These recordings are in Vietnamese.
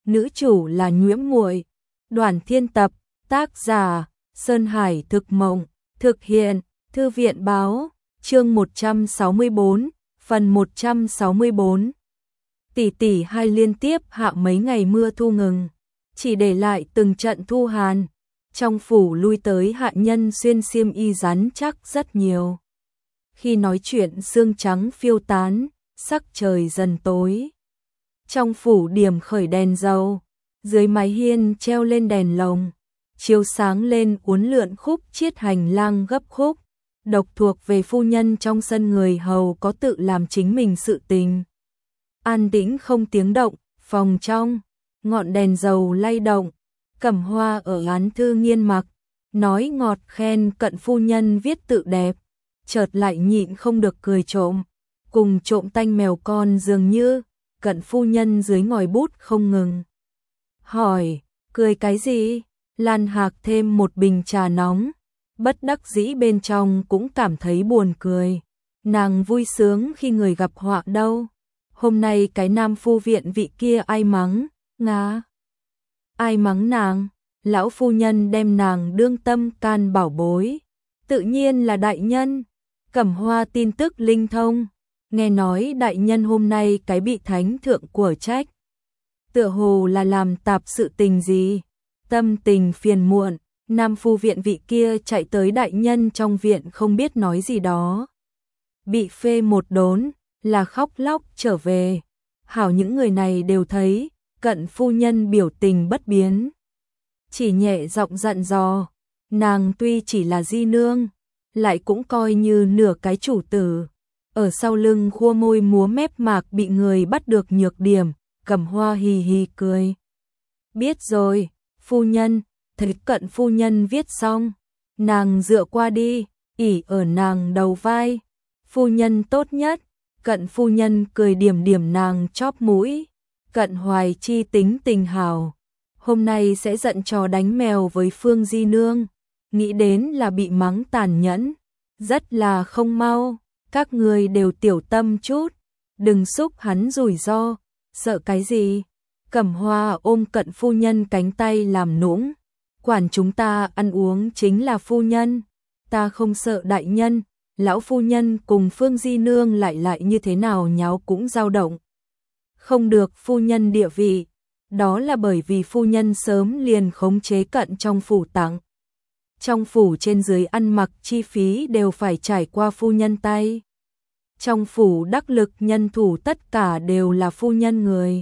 nữ chủ là Nhuễm Muội. Đoàn Thiên Tập, tác giả Sơn Hải Thực Mộng, thực hiện Thư viện Báo, chương 164, phần 164. Tỷ tỷ hai liên tiếp hạ mấy ngày mưa thu ngừng, chỉ để lại từng trận thu hàn. Trong phủ lui tới hạ nhân xuyên xiêm y rắn chắc rất nhiều. Khi nói chuyện sương trắng phiêu tán, sắc trời dần tối. Trong phủ điểm khởi đèn dầu, dưới mái hiên treo lên đèn lồng, chiếu sáng lên uốn lượn khúc chiết hành lang gấp khúc. Độc thuộc về phu nhân trong sân, người hầu có tự làm chính mình sự tình. An tĩnh không tiếng động, phòng trong, ngọn đèn dầu lay động. Cẩm Hoa ở án thư nghiên mặc, nói ngọt khen Cận phu nhân viết tự đẹp, chợt lại nhịn không được cười trộm, cùng trộm tanh mèo con dường như. Cận phu nhân dưới ngòi bút không ngừng hỏi, cười cái gì? Lan Hạc thêm một bình trà nóng, bất đắc dĩ bên trong cũng cảm thấy buồn cười. Nàng vui sướng khi người gặp họa đâu. Hôm nay cái nam phu viện vị kia ai mắng, ngã. Ai mắng nàng? Lão phu nhân đem nàng đương tâm can bảo bối. Tự nhiên là đại nhân. Cẩm Hoa tin tức linh thông. Nghe nói đại nhân hôm nay cái bị thánh thượng của trách. Tựa hồ là làm tạp sự tình gì. Tâm tình phiền muộn, nam phu viện vị kia chạy tới đại nhân trong viện không biết nói gì đó. Bị phê một đốn, là khóc lóc trở về. Hảo những người này đều thấy, Cận phu nhân biểu tình bất biến. Chỉ nhẹ giọng dặn dò, nàng tuy chỉ là di nương, lại cũng coi như nửa cái chủ tử. Ở sau lưng khua môi múa mép mạc bị người bắt được nhược điểm, Cẩm Hoa hì hì cười. Biết rồi, phu nhân. Thấy Cận phu nhân viết xong, nàng dựa qua đi, ỉ ở nàng đầu vai. Phu nhân tốt nhất. Cận phu nhân cười điểm điểm nàng chóp mũi. Cận Hoài Chi tính tình hảo, hôm nay sẽ giận trò đánh mèo với Phương Di Nương, nghĩ đến là bị mắng tàn nhẫn, rất là không mau. Các người đều tiểu tâm chút, đừng xúc hắn rủi ro. Sợ cái gì? Cẩm Hoa ôm Cận phu nhân cánh tay làm nũng. Quản chúng ta ăn uống chính là phu nhân, ta không sợ đại nhân. Lão phu nhân cùng Phương Di Nương lại như thế nào nháo cũng dao động. Không được phu nhân địa vị, đó là bởi vì phu nhân sớm liền khống chế Cận trong phủ tặng. Trong phủ trên dưới ăn mặc chi phí đều phải trải qua phu nhân tay. Trong phủ đắc lực nhân thủ tất cả đều là phu nhân người.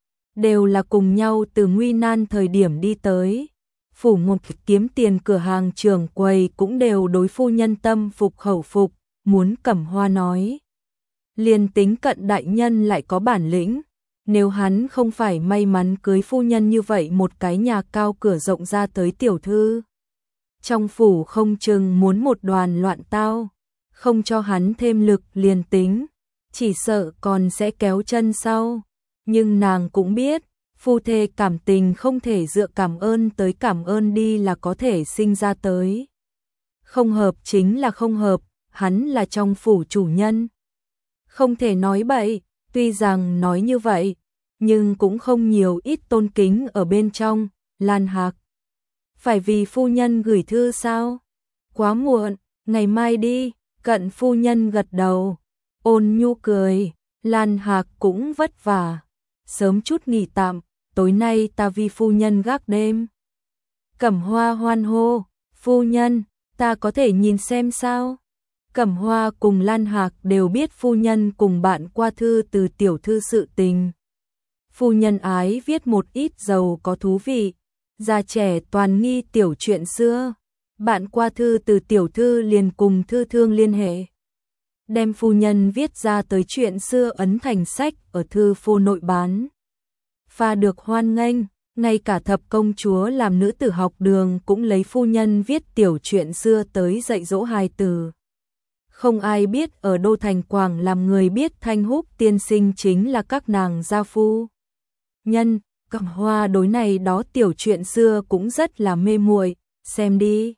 Đều là cùng nhau từ nguy nan thời điểm đi tới. Phủ Ngục kiếm tiền cửa hàng trưởng quầy cũng đều đối phu nhân tâm phục khẩu phục, muốn Cẩm Hoa nói. Liền tính Cận đại nhân lại có bản lĩnh, nếu hắn không phải may mắn cưới phu nhân như vậy một cái nhà cao cửa rộng ra tới tiểu thư. Trong phủ không chừng muốn một đoàn loạn tao, không cho hắn thêm lực liền tính, chỉ sợ còn sẽ kéo chân sau. Nhưng nàng cũng biết, phu thê cảm tình không thể dựa cảm ơn tới cảm ơn đi là có thể sinh ra tới. Không hợp chính là không hợp, hắn là trong phủ chủ nhân. Không thể nói bậy, tuy rằng nói như vậy, nhưng cũng không nhiều ít tôn kính ở bên trong. Lan Hạc, phải vì phu nhân gửi thư sao? Quá muộn, ngày mai đi. Cận phu nhân gật đầu, ôn nhu cười. Lan Hạc cũng vất vả, sớm chút nghỉ tạm. Tối nay ta vì phu nhân gác đêm. Cẩm Hoa hoan hô, phu nhân, ta có thể nhìn xem sao? Cẩm Hoa cùng Lan Hạc đều biết phu nhân cùng bạn qua thư từ tiểu thư sự tình. Phu nhân ái viết một ít giàu có thú vị, già trẻ toàn nghi tiểu chuyện xưa. Bạn qua thư từ tiểu thư liền cùng thư thương liên hệ, đem phu nhân viết ra tới chuyện xưa ấn thành sách ở thư phô nội bán. Pha được hoan nghênh, ngay cả thập công chúa làm nữ tử học đường cũng lấy phu nhân viết tiểu chuyện xưa tới dạy dỗ hài tử. Không ai biết ở Đô Thành Quảng làm người biết Thanh Húc tiên sinh chính là các nàng gia phu nhân. Cẩm Hoa đối này đó tiểu chuyện xưa cũng rất là mê muội, xem đi.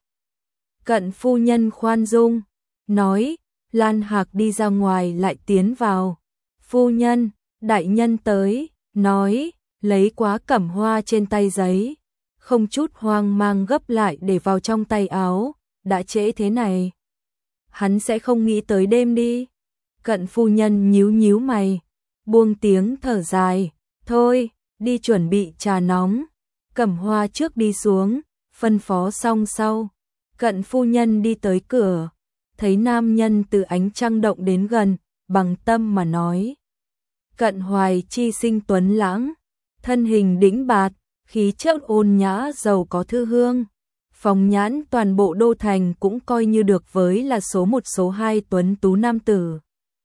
Cận phu nhân khoan dung, nói. Lan Hạc đi ra ngoài lại tiến vào. Phu nhân, đại nhân tới, nói. lấy quá cẩm hoa trên tay giấy, không chút hoang mang gấp lại để vào trong tay áo, đã trễ thế này. Hắn sẽ không nghĩ tới đêm đi. Cận phu nhân nhíu nhíu mày, buông tiếng thở dài, thôi, đi chuẩn bị trà nóng. Cẩm hoa trước đi xuống, phân phó xong sau. Cận phu nhân đi tới cửa, thấy nam nhân từ ánh trăng động đến gần, bằng tâm mà nói. Cận Hoài Chi sinh tuấn lãng, thân hình đĩnh bạt, khí chất ôn nhã giàu có thư hương. Phóng nhãn toàn bộ đô thành cũng coi như được với là số một số hai tuấn tú nam tử.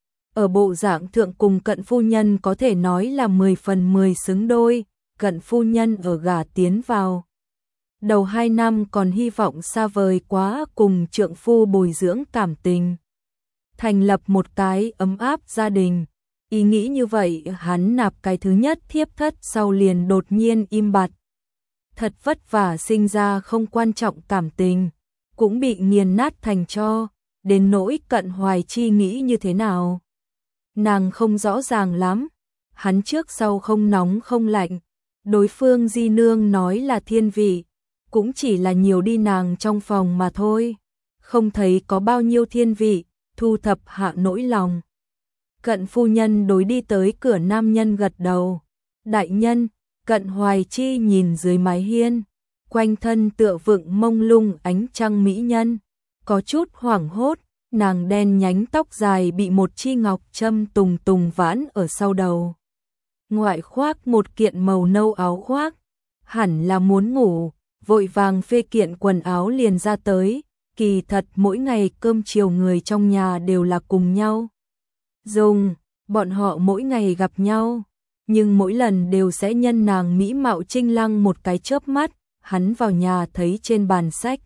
Ở bộ dạng thượng cùng cận phu nhân có thể nói là 10 phần 10 xứng đôi, cận phu nhân ở gả tiến vào. Đầu 2 năm còn hy vọng xa vời quá cùng trượng phu bồi dưỡng cảm tình. Thành lập một cái ấm áp gia đình. Ý nghĩ như vậy hắn nạp cái thứ nhất thiếp thất sau liền đột nhiên im bặt. Thật vất vả sinh ra không quan trọng cảm tình, cũng bị nghiền nát thành tro, đến nỗi Cận Hoài Chi nghĩ như thế nào. Nàng không rõ ràng lắm, hắn trước sau không nóng không lạnh, đối phương di nương nói là thiên vị, cũng chỉ là nhiều đi nàng trong phòng mà thôi, không thấy có bao nhiêu thiên vị, thu thập hạ nỗi lòng. Cận phu nhân đối đi tới cửa nam nhân gật đầu, đại nhân. Cận Hoài Chi nhìn dưới mái hiên, quanh thân tựa vựng mông lung ánh trăng mỹ nhân, có chút hoảng hốt, nàng đen nhánh tóc dài bị một chi ngọc châm tùng tùng vãn ở sau đầu. Ngoại khoác một kiện màu nâu áo khoác, hẳn là muốn ngủ, vội vàng phê kiện quần áo liền ra tới, kỳ thật mỗi ngày cơm chiều người trong nhà đều là cùng nhau dùng, bọn họ mỗi ngày gặp nhau. Nhưng mỗi lần đều sẽ nhân nàng mỹ mạo trinh lăng một cái chớp mắt, hắn vào nhà thấy trên bàn sách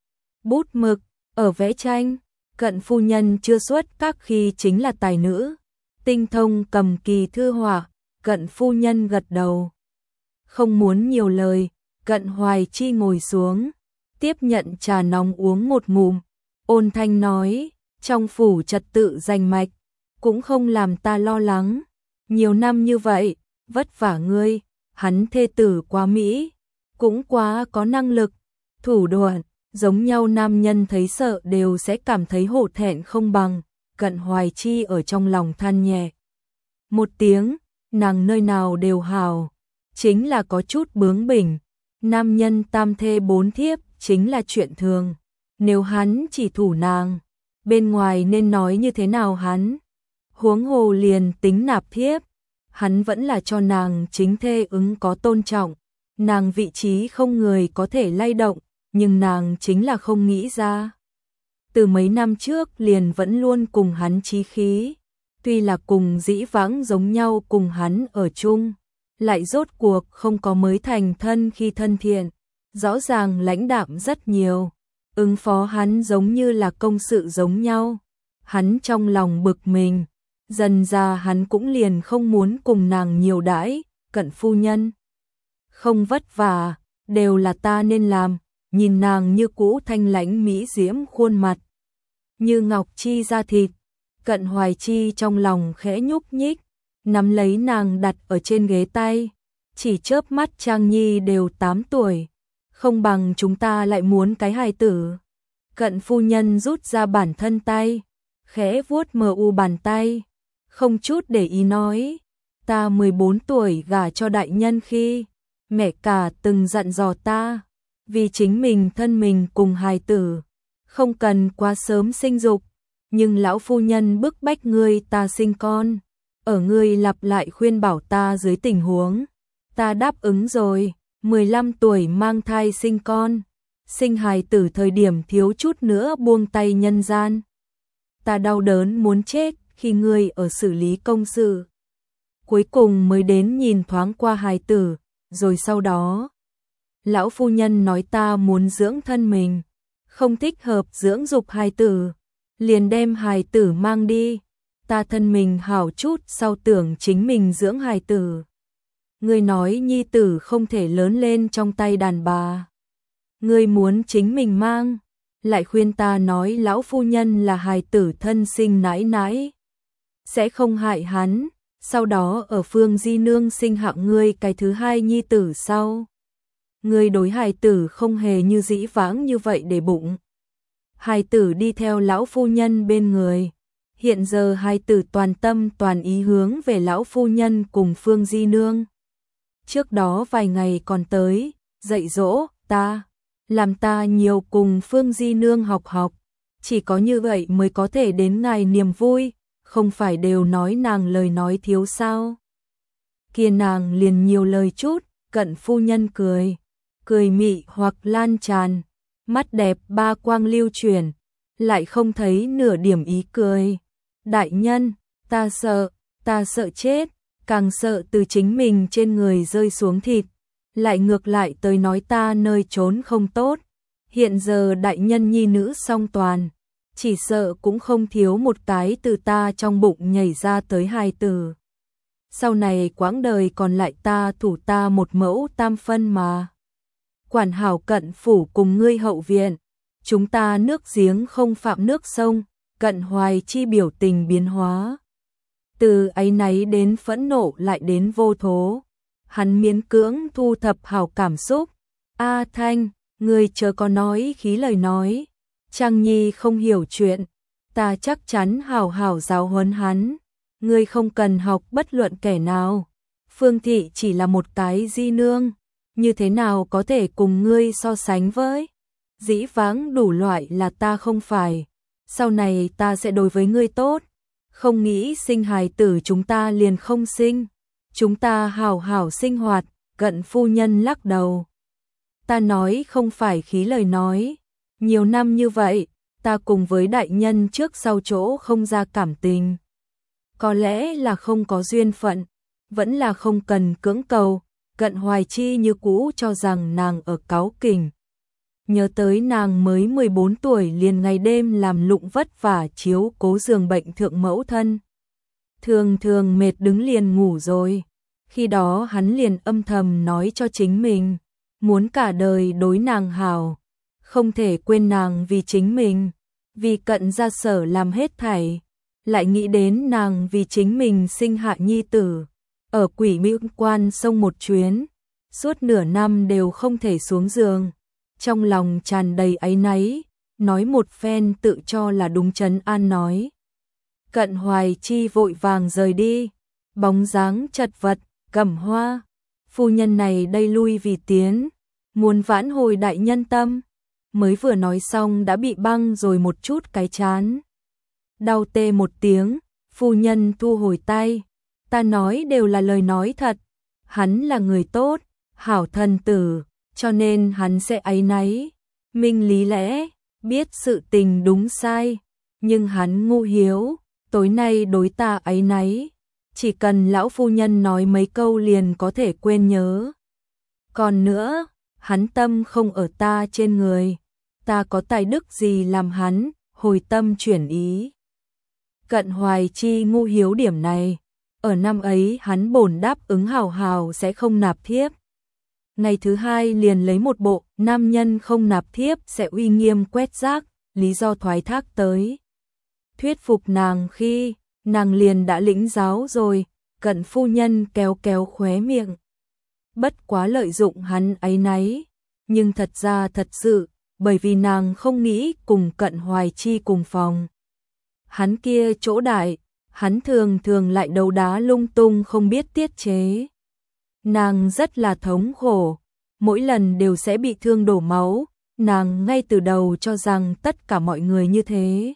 bút mực, ở vẽ tranh, cận phu nhân chưa xuất các khi chính là tài nữ, tinh thông cầm kỳ thư họa, cận phu nhân gật đầu. Không muốn nhiều lời, Cận Hoài Chi ngồi xuống, tiếp nhận trà nóng uống một ngụm, ôn thanh nói, trong phủ trật tự rành mạch, cũng không làm ta lo lắng. Nhiều năm như vậy, vất vả ngươi, hắn thê tử quá mỹ, cũng quá có năng lực, thủ đoạn, giống nhau nam nhân thấy sợ đều sẽ cảm thấy hổ thẹn không bằng, Cận Hoài Chi ở trong lòng than nhẹ. Một tiếng, nàng nơi nào đều hào, chính là có chút bướng bỉnh, nam nhân tam thê bốn thiếp chính là chuyện thường, nếu hắn chỉ thủ nàng, bên ngoài nên nói như thế nào hắn, huống hồ liền tính nạp thiếp. Hắn vẫn là cho nàng chính thê ứng có tôn trọng, nàng vị trí không người có thể lay động, nhưng nàng chính là không nghĩ ra. Từ mấy năm trước liền vẫn luôn cùng hắn chí khí, tuy là cùng dĩ vãng giống nhau cùng hắn ở chung, lại rốt cuộc không có mới thành thân khi thân thiện, rõ ràng lãnh đạm rất nhiều, ứng phó hắn giống như là công sự giống nhau, hắn trong lòng bực mình. Dần ra hắn cũng liền không muốn cùng nàng nhiều đãi, Cận phu nhân. Không vất vả, đều là ta nên làm, nhìn nàng như cũ thanh lãnh mỹ diễm khuôn mặt. Như ngọc chi da thịt, Cận Hoài Chi trong lòng khẽ nhúc nhích, nắm lấy nàng đặt ở trên ghế tay, chỉ chớp mắt Trang Nhi đều 8 tuổi, không bằng chúng ta lại muốn cái hài tử. Cận phu nhân rút ra bản thân tay, khẽ vuốt mờ u bàn tay. Không chút để ý nói, ta 14 tuổi gả cho đại nhân khi, mẹ cả từng dặn dò ta, vì chính mình thân mình cùng hài tử, không cần quá sớm sinh dục, nhưng lão phu nhân bức bách ngươi ta sinh con, ở ngươi lặp lại khuyên bảo ta dưới tình huống, ta đáp ứng rồi, 15 tuổi mang thai sinh con, sinh hài tử thời điểm thiếu chút nữa buông tay nhân gian. Ta đau đớn muốn chết. Khi ngươi ở xử lý công sự, cuối cùng mới đến nhìn thoáng qua hài tử, rồi sau đó, lão phu nhân nói ta muốn dưỡng thân mình, không thích hợp dưỡng dục hài tử, liền đem hài tử mang đi, ta thân mình hảo chút sau tưởng chính mình dưỡng hài tử. Ngươi nói nhi tử không thể lớn lên trong tay đàn bà, ngươi muốn chính mình mang, lại khuyên ta nói lão phu nhân là hài tử thân sinh nãi nãi. Sẽ không hại hắn, sau đó ở Phương Di Nương sinh hạ ngươi cái thứ hai nhi tử sau. Ngươi đối hài tử không hề như dĩ vãng như vậy để bụng. Hài tử đi theo lão phu nhân bên người. Hiện giờ hài tử toàn tâm toàn ý hướng về lão phu nhân cùng Phương Di Nương. Trước đó vài ngày còn tới, dạy dỗ ta, làm ta nhiều cùng Phương Di Nương học học. Chỉ có như vậy mới có thể đến ngày niềm vui, không phải đều nói nàng lời nói thiếu sao. Kia nàng liền nhiều lời chút, Cận phu nhân cười, cười mị hoặc lan tràn, mắt đẹp ba quang lưu chuyển, lại không thấy nửa điểm ý cười. Đại nhân, ta sợ chết, càng sợ từ chính mình trên người rơi xuống thịt, lại ngược lại tới nói ta nơi trốn không tốt. Hiện giờ đại nhân nhi nữ song toàn, chỉ sợ cũng không thiếu một cái từ ta trong bụng nhảy ra tới hài tử. Sau này quãng đời còn lại ta thủ ta một mẫu tam phân mà. Quản hảo Cận phủ cùng ngươi hậu viện, chúng ta nước giếng không phạm nước sông. Cận Hoài Chi biểu tình biến hóa. Từ áy náy đến phẫn nộ lại đến vô thố. Hắn miễn cưỡng thu thập hảo cảm xúc. A Thanh, ngươi chớ có nói khí lời nói. Trang Nhi không hiểu chuyện. Ta chắc chắn hảo hảo giáo huấn hắn. Ngươi không cần học bất luận kẻ nào. Phương Thị chỉ là một cái di nương. Như thế nào có thể cùng ngươi so sánh với? Dĩ vãng đủ loại là ta không phải. Sau này ta sẽ đối với ngươi tốt. Không nghĩ sinh hài tử chúng ta liền không sinh. Chúng ta hảo hảo sinh hoạt. Cận phu nhân lắc đầu. Ta nói không phải khí lời nói. Nhiều năm như vậy, ta cùng với đại nhân trước sau chỗ không ra cảm tình. Có lẽ là không có duyên phận, vẫn là không cần cưỡng cầu. Cận Hoài Chi như cũ cho rằng nàng ở cáu kỉnh. Nhớ tới nàng mới 14 tuổi liền ngày đêm làm lụng vất vả chiếu cố giường bệnh thượng mẫu thân. Thường thường mệt đứng liền ngủ rồi. Khi đó hắn liền âm thầm nói cho chính mình, muốn cả đời đối nàng hảo, không thể quên nàng vì chính mình, vì Cận gia Sở làm hết thảy, lại nghĩ đến nàng vì chính mình sinh hạ nhi tử, ở Quỷ Mưu Quan sông một chuyến, suốt nửa năm đều không thể xuống giường, trong lòng tràn đầy áy náy, nói một phen tự cho là đúng trấn an nói. Cận Hoài Chi vội vàng rời đi, bóng dáng chật vật, Cẩm Hoa, phu nhân này đây lui vì tiến, muốn vãn hồi đại nhân tâm, mới vừa nói xong đã bị băng rồi một chút cái chán. Đau tê một tiếng, phu nhân thu hồi tay, ta nói đều là lời nói thật, hắn là người tốt, hảo thần tử, cho nên hắn sẽ áy náy, minh lý lẽ, biết sự tình đúng sai, nhưng hắn ngu hiếu, tối nay đối ta áy náy, chỉ cần lão phu nhân nói mấy câu liền có thể quên nhớ. Còn nữa, hắn tâm không ở ta trên người, ta có tài đức gì làm hắn hồi tâm chuyển ý. Cận Hoài Chi ngu hiếu điểm này, ở năm ấy hắn bổn đáp ứng hảo hảo sẽ không nạp thiếp. Ngày thứ hai liền lấy một bộ nam nhân không nạp thiếp sẽ uy nghiêm quét rác, lý do thoái thác tới. Thuyết phục nàng khi nàng liền đã lĩnh giáo rồi, Cận phu nhân kéo kéo khóe miệng. Bất quá lợi dụng hắn áy náy, nhưng thật ra thật sự, bởi vì nàng không nghĩ cùng Cận Hoài Chi cùng phòng. Hắn kia chỗ đại, hắn thường thường lại đấu đá lung tung không biết tiết chế. Nàng rất là thống khổ, mỗi lần đều sẽ bị thương đổ máu, nàng ngay từ đầu cho rằng tất cả mọi người như thế.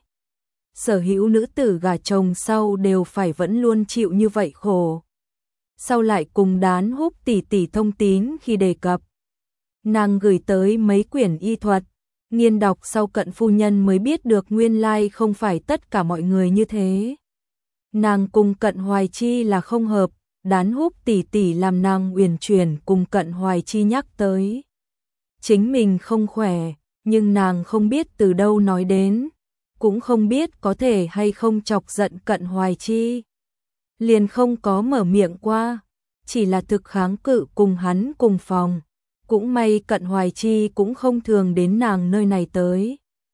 Sở hữu nữ tử gả chồng sau đều phải vẫn luôn chịu như vậy khổ. Sau lại cùng Đán Húc tỷ tỷ thông tín khi đề cập. Nàng gửi tới mấy quyển y thuật, nghiên đọc sau Cận phu nhân mới biết được nguyên lai không phải tất cả mọi người như thế. Nàng cùng Cận Hoài Chi là không hợp, Đán Húc tỷ tỷ làm nàng uyển chuyển cùng Cận Hoài Chi nhắc tới. Chính mình không khỏe, nhưng nàng không biết từ đâu nói đến, cũng không biết có thể hay không chọc giận Cận Hoài Chi. Liền không có mở miệng qua, chỉ là thực kháng cự cùng hắn cùng phòng. Cũng may Cận Hoài Chi cũng không thường đến nàng nơi này tới.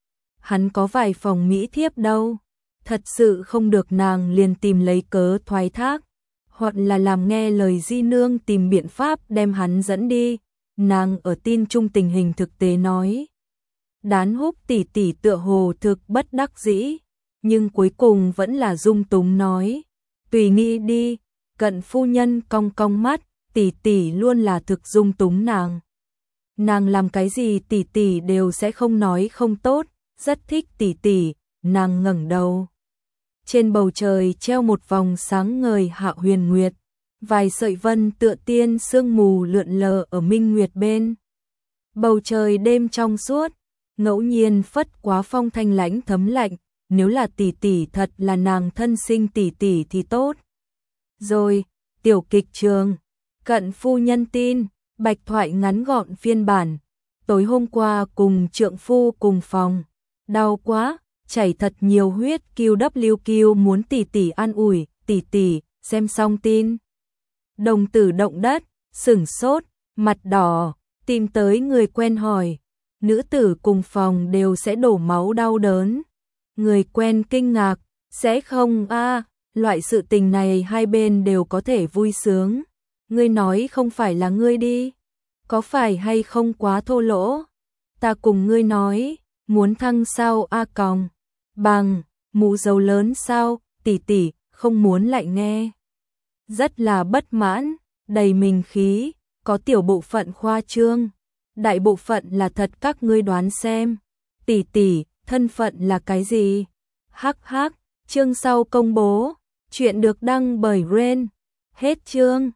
Hắn có vài phòng mỹ thiếp đâu, thật sự không được nàng liền tìm lấy cớ thoái thác. hoặc là làm nghe lời di nương tìm biện pháp đem hắn dẫn đi. Nàng ở tin chung tình hình thực tế nói. Đán Húc tỷ tỷ tựa hồ thực bất đắc dĩ, nhưng cuối cùng vẫn là dung túng nói. Tùy nghĩ đi, Cận phu nhân cong cong mắt, tỷ tỷ luôn là thực dung túng nàng. Nàng làm cái gì tỷ tỷ đều sẽ không nói không tốt, rất thích tỷ tỷ. Nàng ngẩng đầu. Trên bầu trời treo một vòng sáng ngời hạ huyền nguyệt, vài sợi vân tựa tiên sương mù lượn lờ ở minh nguyệt bên. Bầu trời đêm trong suốt, ngẫu nhiên phất quá phong thanh lãnh thấm lạnh, nếu là tỷ tỷ thật là nàng thân sinh tỷ tỷ thì tốt. Rồi, tiểu kịch trường, Cận phu nhân tin, bạch thoại ngắn gọn phiên bản. Tối hôm qua cùng trượng phu cùng phòng, đau quá, chảy thật nhiều huyết, QWQ muốn tỷ tỷ an ủi, tỷ tỷ, xem xong tin. Đồng tử động đất, sửng sốt, mặt đỏ, tìm tới người quen hỏi. Nữ tử cùng phòng đều sẽ đổ máu đau đớn. Người quen kinh ngạc, sẽ không a, loại sự tình này hai bên đều có thể vui sướng. Ngươi nói không phải là ngươi đi, có phải hay không quá thô lỗ? Ta cùng ngươi nói, muốn thăng sao a còng, bằng, mũ dấu lớn sao, tỷ tỷ, không muốn lại nghe. Rất là bất mãn, đầy mình khí, có tiểu bộ phận khoa trương, đại bộ phận là thật, các ngươi đoán xem. Tỷ tỷ, thân phận là cái gì? Hắc hắc, chương sau công bố, chuyện được đăng bởi Ren. Hết chương.